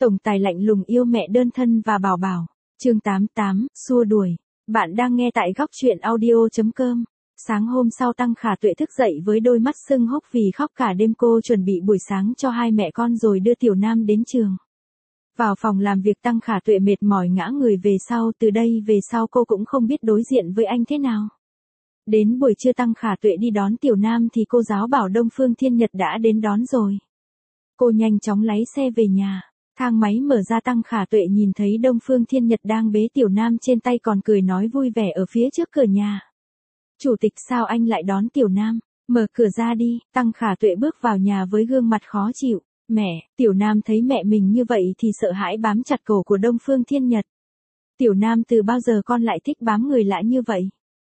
Tổng tài lạnh lùng yêu mẹ đơn thân và bảo bảo. Chương 88, xua đuổi. Bạn đang nghe tại góc truyện audio.com. Sáng hôm sau Tăng Khả Tuệ thức dậy với đôi mắt sưng húp vì khóc cả đêm. Cô chuẩn bị buổi sáng cho hai mẹ con rồi đưa Tiểu Nam đến trường. Vào phòng làm việc Tăng Khả Tuệ mệt mỏi ngã người về sau. Từ đây về sau cô cũng không biết đối diện với anh thế nào. Đến buổi trưa Tăng Khả Tuệ đi đón Tiểu Nam thì cô giáo bảo Đông Phương Thiên Nhật đã đến đón rồi. Cô nhanh chóng lái xe về nhà. Thang máy mở ra Tăng Khả Tuệ nhìn thấy Đông Phương Thiên Nhật đang bế Tiểu Nam trên tay còn cười nói vui vẻ ở phía trước cửa nhà. Chủ tịch sao anh lại đón Tiểu Nam? Mở cửa ra đi. Tăng Khả Tuệ bước vào nhà với gương mặt khó chịu. Mẹ, Tiểu Nam thấy mẹ mình như vậy thì sợ hãi bám chặt cổ của Đông Phương Thiên Nhật. Tiểu Nam từ bao giờ con lại thích bám người lạ như vậy?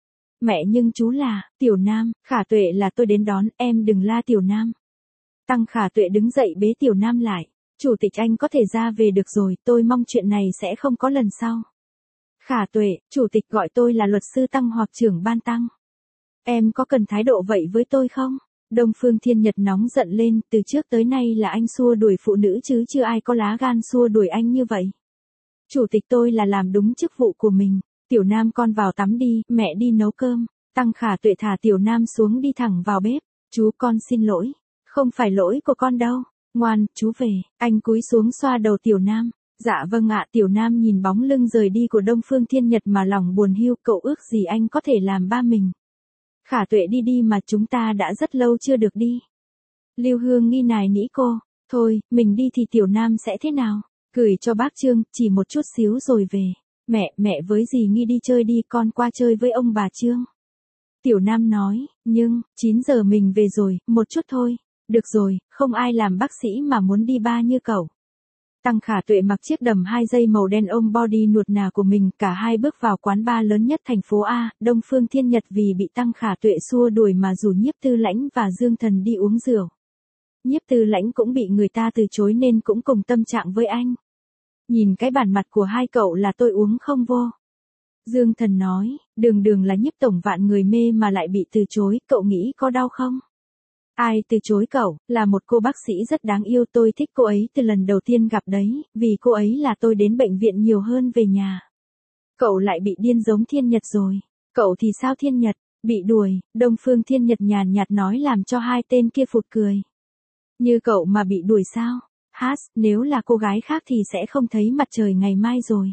Mẹ nhưng chú là, Tiểu Nam, Khả Tuệ là tôi đến đón, em đừng la Tiểu Nam. Tăng Khả Tuệ đứng dậy bế Tiểu Nam lại. Chủ tịch anh có thể ra về được rồi, tôi mong chuyện này sẽ không có lần sau. Khả Tuệ, chủ tịch gọi tôi là luật sư Tăng hoặc trưởng ban Tăng. Em có cần thái độ vậy với tôi không? Đông Phương Thiên Nhật nóng giận lên, từ trước tới nay là anh xua đuổi phụ nữ chứ chưa ai có lá gan xua đuổi anh như vậy. Chủ tịch tôi là làm đúng chức vụ của mình. Tiểu Nam con vào tắm đi, mẹ đi nấu cơm. Tăng Khả Tuệ thả Tiểu Nam xuống đi thẳng vào bếp. Chú con xin lỗi. Không phải lỗi của con đâu. Ngoan, chú về. Anh cúi xuống xoa đầu Tiểu Nam. Dạ vâng ạ. Tiểu Nam nhìn bóng lưng rời đi của Đông Phương Thiên Nhật mà lòng buồn hiu. Cậu ước gì anh có thể làm ba mình. Khả Tuệ đi đi mà chúng ta đã rất lâu chưa được đi. Lưu Hương nghi nài nỉ cô. Thôi, mình đi thì Tiểu Nam sẽ thế nào? Gửi cho bác Trương, chỉ một chút xíu rồi về. Mẹ với dì Nghi đi chơi đi, con qua chơi với ông bà Trương. Tiểu Nam nói, nhưng, 9 giờ mình về rồi, một chút thôi. Được rồi, không ai làm bác sĩ mà muốn đi ba như cậu. Tăng Khả Tuệ mặc chiếc đầm 2 dây màu đen ôm body nuột nà của mình, cả hai bước vào quán bar lớn nhất thành phố A. Đông Phương Thiên Nhật vì bị Tăng Khả Tuệ xua đuổi mà rủ Nhiếp Tư Lãnh và Dương Thần đi uống rượu. Nhiếp Tư Lãnh cũng bị người ta từ chối nên cũng cùng tâm trạng với anh. Nhìn cái bản mặt của hai cậu là tôi uống không vô. Dương Thần nói, đường là Nhiếp tổng vạn người mê mà lại bị từ chối, cậu nghĩ có đau không? Ai từ chối cậu, là một cô bác sĩ rất đáng yêu, tôi thích cô ấy từ lần đầu tiên gặp đấy, vì cô ấy là tôi đến bệnh viện nhiều hơn về nhà. Cậu lại bị điên giống Thiên Nhật rồi. Cậu thì sao Thiên Nhật, bị đuổi, Đông Phương Thiên Nhật nhàn nhạt nói làm cho hai tên kia phụt cười. Như cậu mà bị đuổi sao? Nếu là cô gái khác thì sẽ không thấy mặt trời ngày mai rồi.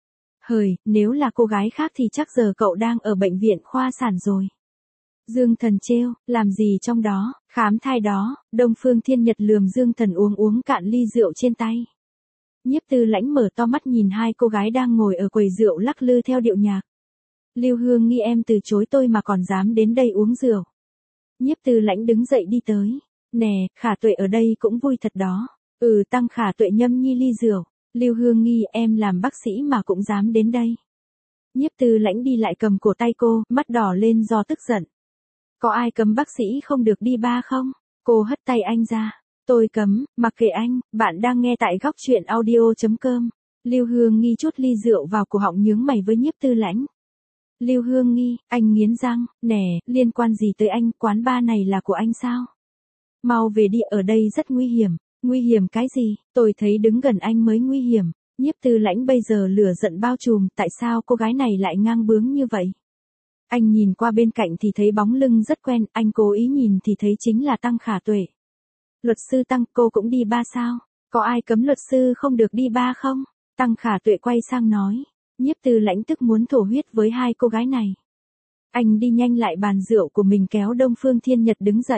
Nếu là cô gái khác thì chắc giờ cậu đang ở bệnh viện khoa sản rồi. Dương Thần trêu, làm gì trong đó, khám thai đó. Đông Phương Thiên Nhật lườm Dương Thần uống cạn ly rượu trên tay. Nhiếp Tư Lãnh mở to mắt nhìn hai cô gái đang ngồi ở quầy rượu lắc lư theo điệu nhạc. Lưu Hương nghi em từ chối tôi mà còn dám đến đây uống rượu. Nhiếp Tư Lãnh đứng dậy đi tới. Nè, Khả Tuệ ở đây cũng vui thật đó. Tăng Khả Tuệ nhâm nhi ly rượu. Lưu Hương nghi em làm bác sĩ mà cũng dám đến đây. Nhiếp Tư Lãnh đi lại cầm cổ tay cô, mắt đỏ lên do tức giận. Có ai cấm bác sĩ không được đi ba không? Cô hất tay anh ra. Tôi cấm, mặc kệ anh, bạn đang nghe tại góc truyện audio.com. Lưu Hương nghi chút ly rượu vào cổ họng nhướng mày với Nhiếp Tư Lãnh. Lưu Hương nghi, anh nghiến răng, nè, liên quan gì tới anh, quán bar này là của anh sao? Mau về đi, ở đây rất nguy hiểm. Nguy hiểm cái gì, tôi thấy đứng gần anh mới nguy hiểm. Nhiếp Tư Lãnh bây giờ lửa giận bao trùm, tại sao cô gái này lại ngang bướng như vậy? Anh nhìn qua bên cạnh thì thấy bóng lưng rất quen, anh cố ý nhìn thì thấy chính là Tăng Khả Tuệ. Luật sư Tăng, cô cũng đi ba sao? Có ai cấm luật sư không được đi ba không? Tăng Khả Tuệ quay sang nói. Nhiếp Tư Lãnh tức muốn thổ huyết với hai cô gái này. Anh đi nhanh lại bàn rượu của mình kéo Đông Phương Thiên Nhật đứng dậy.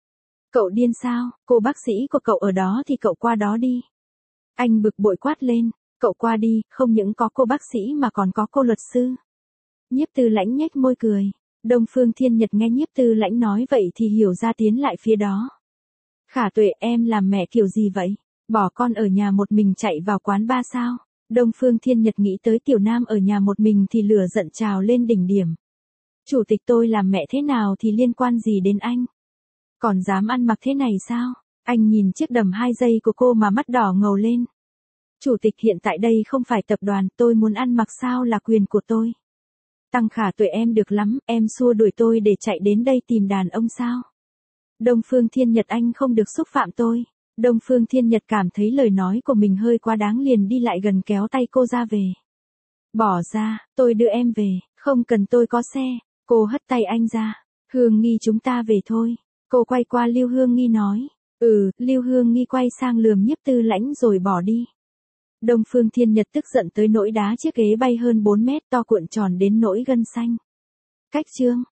Cậu điên sao, cô bác sĩ của cậu ở đó thì cậu qua đó đi. Anh bực bội quát lên, cậu qua đi, không những có cô bác sĩ mà còn có cô luật sư. Nhiếp Tư Lãnh nhếch môi cười. Đông Phương Thiên Nhật nghe Nhiếp Tư Lãnh nói vậy thì hiểu ra tiến lại phía đó. Khả Tuệ, em làm mẹ kiểu gì vậy? Bỏ con ở nhà một mình chạy vào quán bar sao? Đông Phương Thiên Nhật nghĩ tới Tiểu Nam ở nhà một mình thì lửa giận trào lên đỉnh điểm. Chủ tịch tôi làm mẹ thế nào thì liên quan gì đến anh? Còn dám ăn mặc thế này sao? Anh nhìn chiếc đầm 2 dây của cô mà mắt đỏ ngầu lên. Chủ tịch hiện tại đây không phải tập đoàn, tôi muốn ăn mặc sao là quyền của tôi. Tăng Khả Tuệ em được lắm, em xua đuổi tôi để chạy đến đây tìm đàn ông sao? Đông Phương Thiên Nhật anh không được xúc phạm tôi. Đông Phương Thiên Nhật cảm thấy lời nói của mình hơi quá đáng liền đi lại gần kéo tay cô ra về. Bỏ ra, tôi đưa em về, không cần tôi có xe. Cô hất tay anh ra. Hương Nghi chúng ta về thôi. Cô quay qua Lưu Hương Nghi nói. Lưu Hương Nghi quay sang lườm Nhiếp Tư Lãnh rồi bỏ đi. Đông Phương Thiên Nhật tức giận tới nỗi đá chiếc ghế bay hơn 4 mét to cuộn tròn đến nỗi gân xanh. Cách chương.